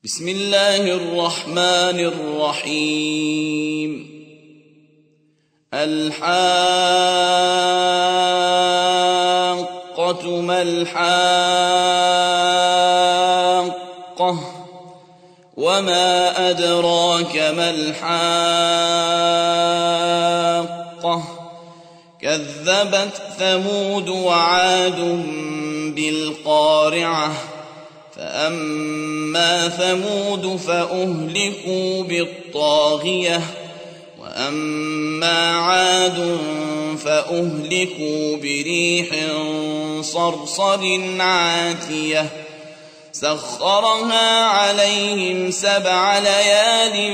بسم الله الرحمن الرحيم. الحاقة ما الحاقة وما أدراك ما الحاقة كذبت ثمود وعاد بالقارعة فأما ثمود فأهلكوا بالطاغية وأما عاد فأهلكوا بريح صرصر عاتية سخرها عليهم 7 ليال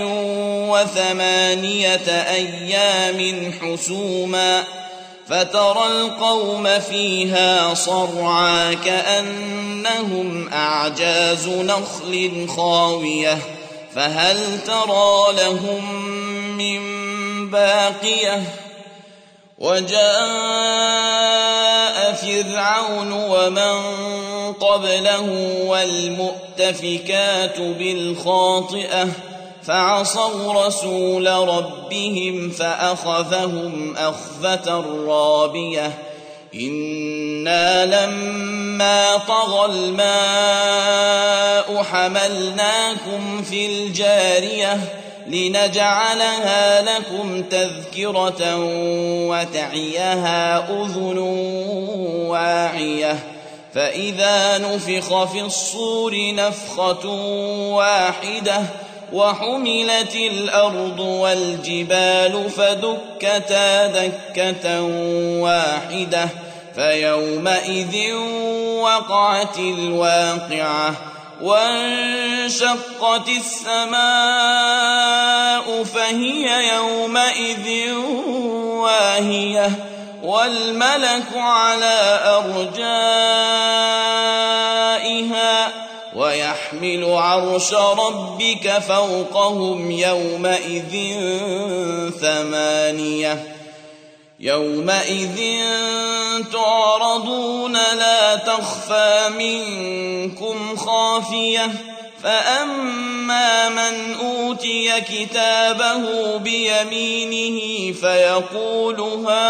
و8 أيام حسوما فترى القوم فيها صرعى كأنهم أعجاز نخل خاوية فهل ترى لهم من باقية وجاء فرعون ومن قبله والمؤتفكات بالخاطئة فعصوا رسول ربهم فأخذهم أخذة رابية إنا لما طغى الماء حملناكم في الجارية لنجعلها لكم تذكرة وتعيها أذن واعية فإذا نفخ في الصور نفخة واحدة وحملت الأرض والجبال فدكتا دكة واحدة فيومئذ وقعت الواقعة وانشقت السماء فهي يومئذ واهية والملك على أرجائها ويحمل عرش ربك فوقهم يومئذ 8 يومئذ تعرضون لا تخفى منكم خافية فأما من أوتي كتابه بيمينه فيقول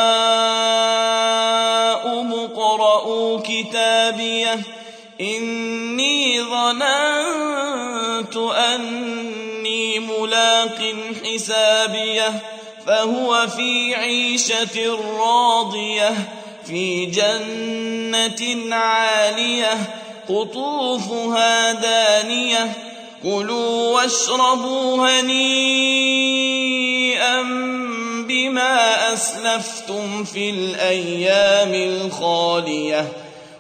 هاؤم اقرءوا كتابيه إني ظننت أني ملاق حسابيه فهو في عيشة راضية في جنة عالية قطوفها دانية كلوا واشربوا هنيئا بما أسلفتم في الأيام الخالية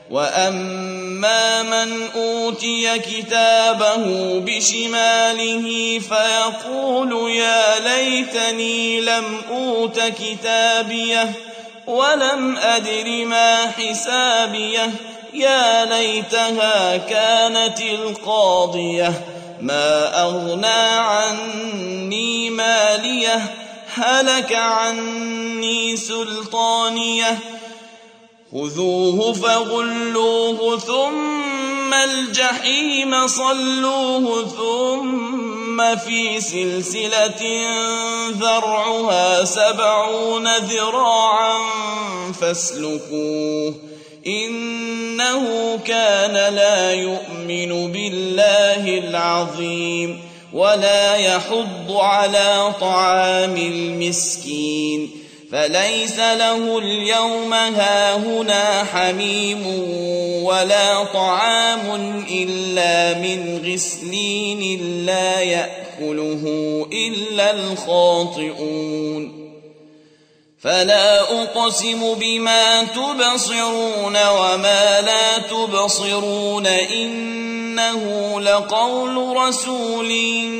وأما من أوتي كتابه بشماله فيقول يا ليتني لم أوت كتابيه ولم أدر ما حسابيه يا ليتها كانت القاضية ما أغنى عني ماليه هلك عني سلطانيه خذوه فغلوه ثم الجحيم صلوه ثم في سلسلة ذرعها 70 ذراعا فاسلكوه إنه كان لا يؤمن بالله العظيم ولا يحض على طعام المسكين فليس له اليوم هاهنا حميم ولا طعام إلا من غسلين لا يأكله إلا الخاطئون فلا أقسم بما تبصرون وما لا تبصرون إنه لقول رسول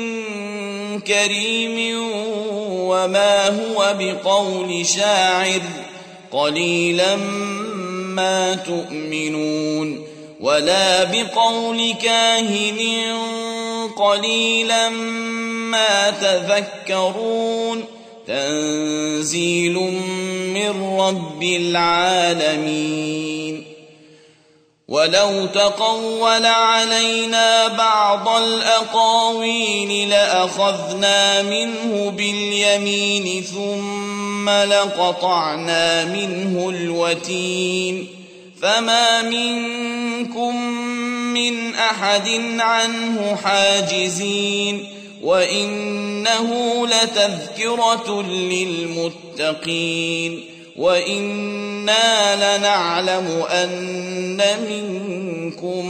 كريم وما هو بقول شاعر قليلا ما تؤمنون ولا بقول كاهن قليلا ما تذكرون تنزيل من رب العالمين ولو تقول علينا بعض الأقاويل لأخذنا منه باليمين ثم لقطعنا منه الوتين فما منكم من أحد عنه حاجزين وإنه لتذكرة للمتقين وإنا لنعلم أن منكم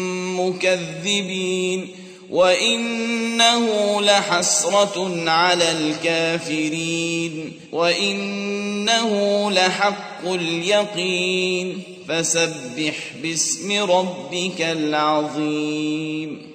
مكذبين وإنه لحسرة على الكافرين وإنه لحق اليقين فسبح باسم ربك العظيم